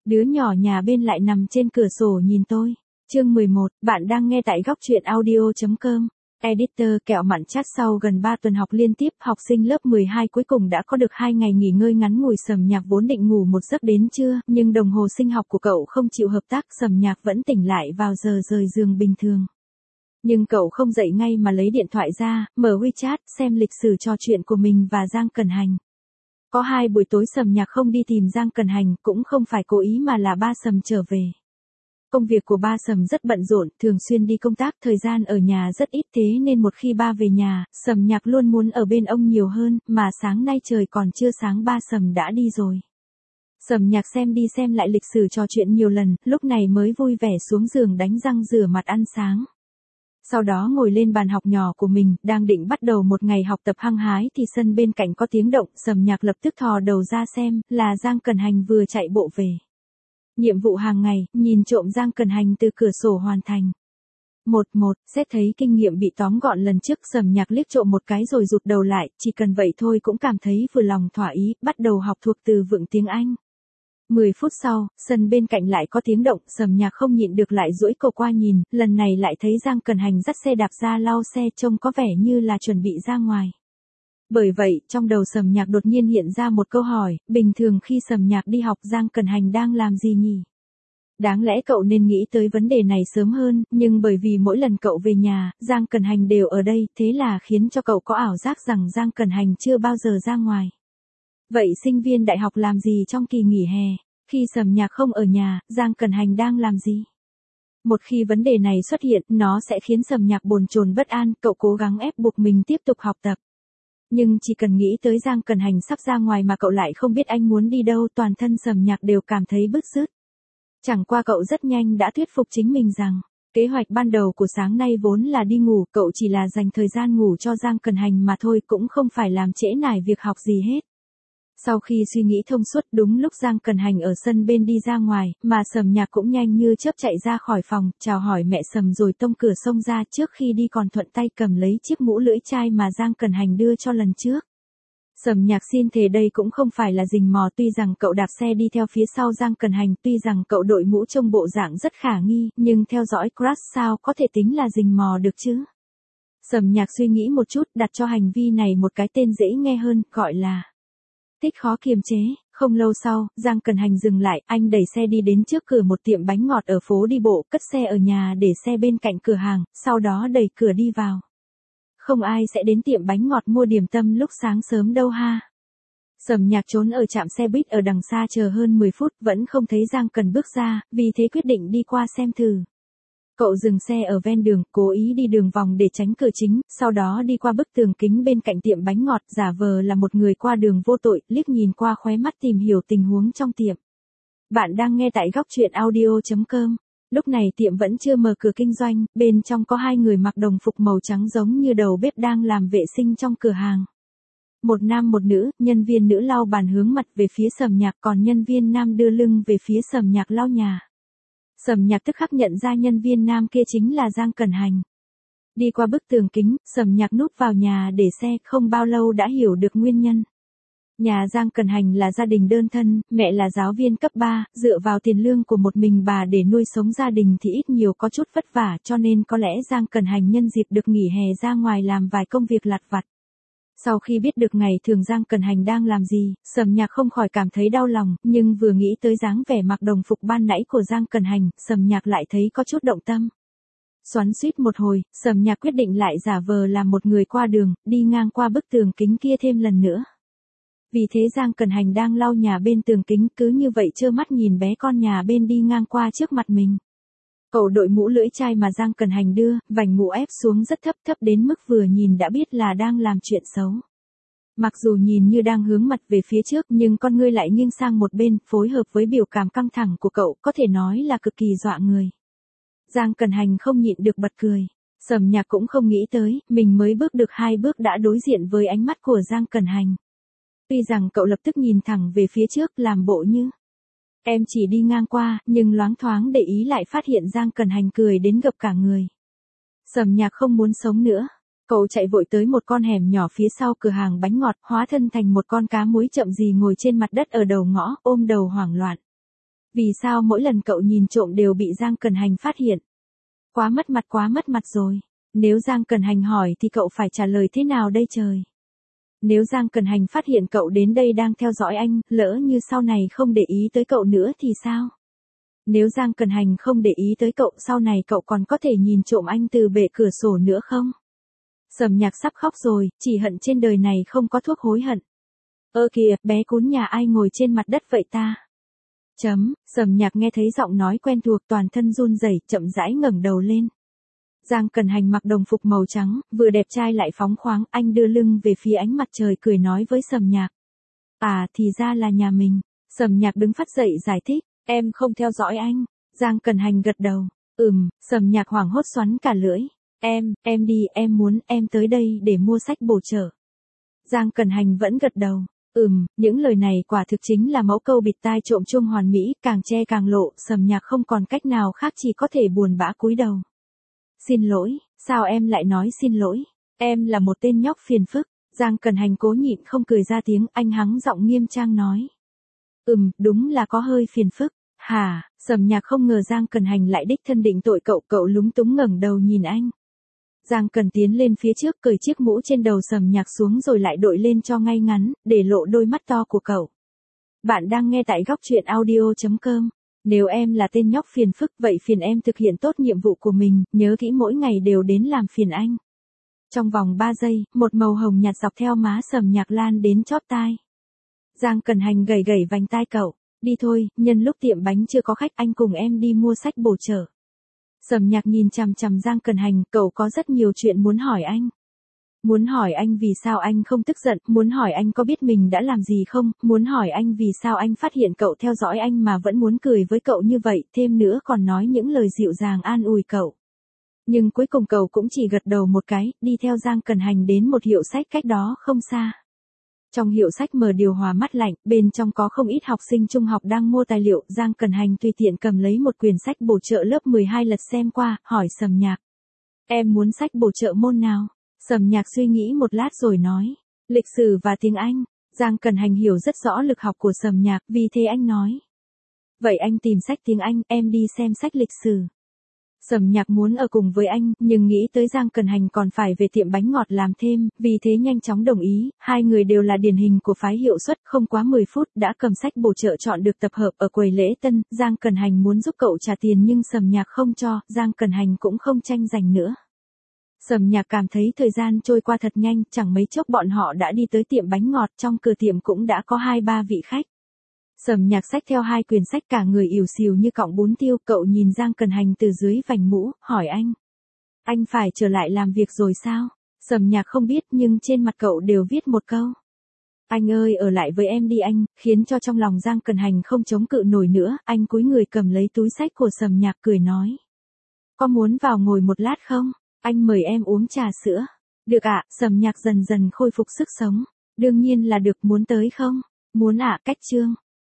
Đứa nhỏ nhà bên lại nằm trên cửa sổ nhìn tôi. Chương 11, bạn đang nghe tại góc truyện audio.com. Editor kẹo mặn chat sau gần 3 tuần học liên tiếp, học sinh lớp 12 cuối cùng đã có được 2 ngày nghỉ ngơi ngắn ngủi. Sầm Nhạc vốn định ngủ một giấc đến trưa, nhưng đồng hồ sinh học của cậu không chịu hợp tác, Sầm Nhạc vẫn tỉnh lại vào giờ rời giường bình thường. Nhưng cậu không dậy ngay mà lấy điện thoại ra, mở WeChat, xem lịch sử trò chuyện của mình và Giang Cần Hành. Có 2 buổi tối Sầm Nhạc không đi tìm Giang Cần Hành, cũng không phải cố ý mà là ba Sầm trở về. Công việc của ba Sầm rất bận rộn, thường xuyên đi công tác, thời gian ở nhà rất ít, thế nên một khi ba về nhà, Sầm Nhạc luôn muốn ở bên ông nhiều hơn, mà sáng nay trời còn chưa sáng ba Sầm đã đi rồi. Sầm Nhạc xem đi xem lại lịch sử trò chuyện nhiều lần, lúc này mới vui vẻ xuống giường đánh răng rửa mặt ăn sáng. Sau đó ngồi lên bàn học nhỏ của mình, đang định bắt đầu một ngày học tập hăng hái thì sân bên cạnh có tiếng động, Sầm Nhạc lập tức thò đầu ra xem, là Giang Cần Hành vừa chạy bộ về. Nhiệm vụ hàng ngày, nhìn trộm Giang Cần Hành từ cửa sổ hoàn thành. 1. Xét thấy kinh nghiệm bị tóm gọn lần trước, Sầm Nhạc liếc trộm một cái rồi rụt đầu lại, chỉ cần vậy thôi cũng cảm thấy vừa lòng thỏa ý, bắt đầu học thuộc từ vựng tiếng Anh. 10 phút sau, sân bên cạnh lại có tiếng động, Sầm Nhạc không nhịn được lại duỗi cổ qua nhìn, lần này lại thấy Giang Cần Hành dắt xe đạp ra lau xe, trông có vẻ như là chuẩn bị ra ngoài. Bởi vậy, trong đầu Sầm Nhạc đột nhiên hiện ra một câu hỏi, bình thường khi Sầm Nhạc đi học Giang Cần Hành đang làm gì nhỉ? Đáng lẽ cậu nên nghĩ tới vấn đề này sớm hơn, nhưng bởi vì mỗi lần cậu về nhà, Giang Cần Hành đều ở đây, thế là khiến cho cậu có ảo giác rằng Giang Cần Hành chưa bao giờ ra ngoài. Vậy sinh viên đại học làm gì trong kỳ nghỉ hè? Khi Sầm Nhạc không ở nhà, Giang Cần Hành đang làm gì? Một khi vấn đề này xuất hiện, nó sẽ khiến Sầm Nhạc bồn chồn bất an, cậu cố gắng ép buộc mình tiếp tục học tập. Nhưng chỉ cần nghĩ tới Giang Cần Hành sắp ra ngoài mà cậu lại không biết anh muốn đi đâu, toàn thân Sầm Nhạc đều cảm thấy bứt rứt. Chẳng qua cậu rất nhanh đã thuyết phục chính mình rằng, kế hoạch ban đầu của sáng nay vốn là đi ngủ, cậu chỉ là dành thời gian ngủ cho Giang Cần Hành mà thôi, cũng không phải làm trễ nải việc học gì hết. Sau khi suy nghĩ thông suốt, đúng lúc Giang Cần Hành ở sân bên đi ra ngoài, mà Sầm Nhạc cũng nhanh như chớp chạy ra khỏi phòng, chào hỏi mẹ Sầm rồi tông cửa xông ra, trước khi đi còn thuận tay cầm lấy chiếc mũ lưỡi chai mà Giang Cần Hành đưa cho lần trước. Sầm Nhạc xin thề đây cũng không phải là rình mò, tuy rằng cậu đạp xe đi theo phía sau Giang Cần Hành, tuy rằng cậu đội mũ trông bộ dạng rất khả nghi, nhưng theo dõi crush sao có thể tính là rình mò được chứ? Sầm Nhạc suy nghĩ một chút, đặt cho hành vi này một cái tên dễ nghe hơn, gọi là thích khó kiềm chế. Không lâu sau, Giang Cần Hành dừng lại, anh đẩy xe đi đến trước cửa một tiệm bánh ngọt ở phố đi bộ, cất xe ở nhà để xe bên cạnh cửa hàng, sau đó đẩy cửa đi vào. Không ai sẽ đến tiệm bánh ngọt mua điểm tâm lúc sáng sớm đâu ha. Sầm Nhạc trốn ở trạm xe buýt ở đằng xa chờ hơn 10 phút vẫn không thấy Giang Cần bước ra, vì thế quyết định đi qua xem thử. Cậu dừng xe ở ven đường, cố ý đi đường vòng để tránh cửa chính, sau đó đi qua bức tường kính bên cạnh tiệm bánh ngọt, giả vờ là một người qua đường vô tội, liếc nhìn qua khóe mắt tìm hiểu tình huống trong tiệm. Bạn đang nghe tại góc truyện audio.com. Lúc này tiệm vẫn chưa mở cửa kinh doanh, bên trong có 2 người mặc đồng phục màu trắng giống như đầu bếp đang làm vệ sinh trong cửa hàng. Một nam một nữ, nhân viên nữ lau bàn hướng mặt về phía Sầm Nhạc, còn nhân viên nam đưa lưng về phía Sầm Nhạc lau nhà. Sầm Nhạc tức khắc nhận ra nhân viên nam kia chính là Giang Cần Hành. Đi qua bức tường kính, Sầm Nhạc núp vào nhà để xe, không bao lâu đã hiểu được nguyên nhân. Nhà Giang Cần Hành là gia đình đơn thân, mẹ là giáo viên cấp 3, dựa vào tiền lương của một mình bà để nuôi sống gia đình thì ít nhiều có chút vất vả, cho nên có lẽ Giang Cần Hành nhân dịp được nghỉ hè ra ngoài làm vài công việc lặt vặt. Sau khi biết được ngày thường Giang Cần Hành đang làm gì, Sầm Nhạc không khỏi cảm thấy đau lòng, nhưng vừa nghĩ tới dáng vẻ mặc đồng phục ban nãy của Giang Cần Hành, Sầm Nhạc lại thấy có chút động tâm. Xoắn xuýt một hồi, Sầm Nhạc quyết định lại giả vờ làm một người qua đường, đi ngang qua bức tường kính kia thêm lần nữa. Vì thế Giang Cần Hành đang lau nhà bên tường kính, cứ như vậy trơ mắt nhìn bé con nhà bên đi ngang qua trước mặt mình. Cậu đội mũ lưỡi chai mà Giang Cần Hành đưa, vành mũ ép xuống rất thấp, thấp đến mức vừa nhìn đã biết là đang làm chuyện xấu. Mặc dù nhìn như đang hướng mặt về phía trước nhưng con ngươi lại nghiêng sang một bên, phối hợp với biểu cảm căng thẳng của cậu, có thể nói là cực kỳ dọa người. Giang Cần Hành không nhịn được bật cười. Sầm Nhạc cũng không nghĩ tới, mình mới bước được 2 bước đã đối diện với ánh mắt của Giang Cần Hành. Tuy rằng cậu lập tức nhìn thẳng về phía trước, làm bộ như em chỉ đi ngang qua, nhưng loáng thoáng để ý lại phát hiện Giang Cần Hành cười đến gập cả người. Sầm Nhạc không muốn sống nữa. Cậu chạy vội tới một con hẻm nhỏ phía sau cửa hàng bánh ngọt, hóa thân thành một con cá muối chậm gì ngồi trên mặt đất ở đầu ngõ, ôm đầu hoảng loạn. Vì sao mỗi lần cậu nhìn trộm đều bị Giang Cần Hành phát hiện? Quá mất mặt rồi. Nếu Giang Cần Hành hỏi thì cậu phải trả lời thế nào đây trời? Nếu Giang Cần Hành phát hiện cậu đến đây đang theo dõi anh, lỡ như sau này không để ý tới cậu nữa thì sao? Nếu Giang Cần Hành không để ý tới cậu, sau này cậu còn có thể nhìn trộm anh từ bệ cửa sổ nữa không? Sầm Nhạc sắp khóc rồi, chỉ hận trên đời này không có thuốc hối hận. Ơ kìa, bé cún nhà ai ngồi trên mặt đất vậy ta? Sầm Nhạc nghe thấy giọng nói quen thuộc, toàn thân run rẩy, chậm rãi ngẩng đầu lên. Giang Cần Hành mặc đồng phục màu trắng, vừa đẹp trai lại phóng khoáng, anh đưa lưng về phía ánh mặt trời cười nói với Sầm Nhạc. À, thì ra là nhà mình. Sầm Nhạc đứng phát dậy giải thích, em không theo dõi anh. Giang Cần Hành gật đầu. Sầm Nhạc hoảng hốt xoắn cả lưỡi. Em đi, em tới đây để mua sách bổ trợ. Giang Cần Hành vẫn gật đầu. Những lời này quả thực chính là mẫu câu bịt tai trộm chuông hoàn mỹ, càng che càng lộ, Sầm Nhạc không còn cách nào khác chỉ có thể buồn bã cúi đầu. Xin lỗi, sao em lại nói xin lỗi? Em là một tên nhóc phiền phức. Giang Cần Hành cố nhịn không cười ra tiếng, anh hắng giọng nghiêm trang nói. Đúng là có hơi phiền phức. Hả? Sầm Nhạc không ngờ Giang Cần Hành lại đích thân định tội cậu lúng túng ngẩng đầu nhìn anh. Giang Cần tiến lên phía trước cởi chiếc mũ trên đầu Sầm Nhạc xuống rồi lại đội lên cho ngay ngắn, để lộ đôi mắt to của cậu. Bạn đang nghe tại góc truyện audio.com. Nếu em là tên nhóc phiền phức, vậy phiền em thực hiện tốt nhiệm vụ của mình, nhớ kỹ mỗi ngày đều đến làm phiền anh. Trong vòng 3 giây, một màu hồng nhạt dọc theo má Sầm Nhạc lan đến chóp tai. Giang Cần Hành gẩy vành tai cậu. Đi thôi, nhân lúc tiệm bánh chưa có khách, anh cùng em đi mua sách bổ trợ. Sầm Nhạc nhìn chằm chằm Giang Cần Hành, cậu có rất nhiều chuyện muốn hỏi anh. Muốn hỏi anh vì sao anh không tức giận, muốn hỏi anh có biết mình đã làm gì không, muốn hỏi anh vì sao anh phát hiện cậu theo dõi anh mà vẫn muốn cười với cậu như vậy, thêm nữa còn nói những lời dịu dàng an ủi cậu. Nhưng cuối cùng cậu cũng chỉ gật đầu một cái, đi theo Giang Cần Hành đến một hiệu sách cách đó không xa. Trong hiệu sách mở điều hòa mát lạnh, bên trong có không ít học sinh trung học đang mua tài liệu, Giang Cần Hành tùy tiện cầm lấy một quyển sách bổ trợ lớp 12 lật xem qua, hỏi Sầm Nhạc. Em muốn sách bổ trợ môn nào? Sầm Nhạc suy nghĩ một lát rồi nói. Lịch sử và tiếng Anh. Giang Cần Hành hiểu rất rõ lực học của Sầm Nhạc, vì thế anh nói. Vậy anh tìm sách tiếng Anh, em đi xem sách lịch sử. Sầm Nhạc muốn ở cùng với anh, nhưng nghĩ tới Giang Cần Hành còn phải về tiệm bánh ngọt làm thêm, vì thế nhanh chóng đồng ý, hai người đều là điển hình của phái hiệu suất, không quá 10 phút đã cầm sách bổ trợ chọn được tập hợp ở quầy lễ tân, Giang Cần Hành muốn giúp cậu trả tiền nhưng Sầm Nhạc không cho, Giang Cần Hành cũng không tranh giành nữa. Sầm Nhạc cảm thấy thời gian trôi qua thật nhanh, chẳng mấy chốc bọn họ đã đi tới tiệm bánh ngọt, trong cửa tiệm cũng đã có 2-3 vị khách. Sầm Nhạc xách theo 2 quyển sách cả người ỉu xìu như cọng bún tiêu, cậu nhìn Giang Cần Hành từ dưới vành mũ, hỏi anh. Anh phải trở lại làm việc rồi sao? Sầm Nhạc không biết nhưng trên mặt cậu đều viết một câu. Anh ơi ở lại với em đi anh, khiến cho trong lòng Giang Cần Hành không chống cự nổi nữa, anh cúi người cầm lấy túi sách của Sầm Nhạc cười nói. Có muốn vào ngồi một lát không? Anh mời em uống trà sữa. Được ạ, Sầm Nhạc dần dần khôi phục sức sống. Đương nhiên là được, muốn tới không? Muốn ạ, cách chương.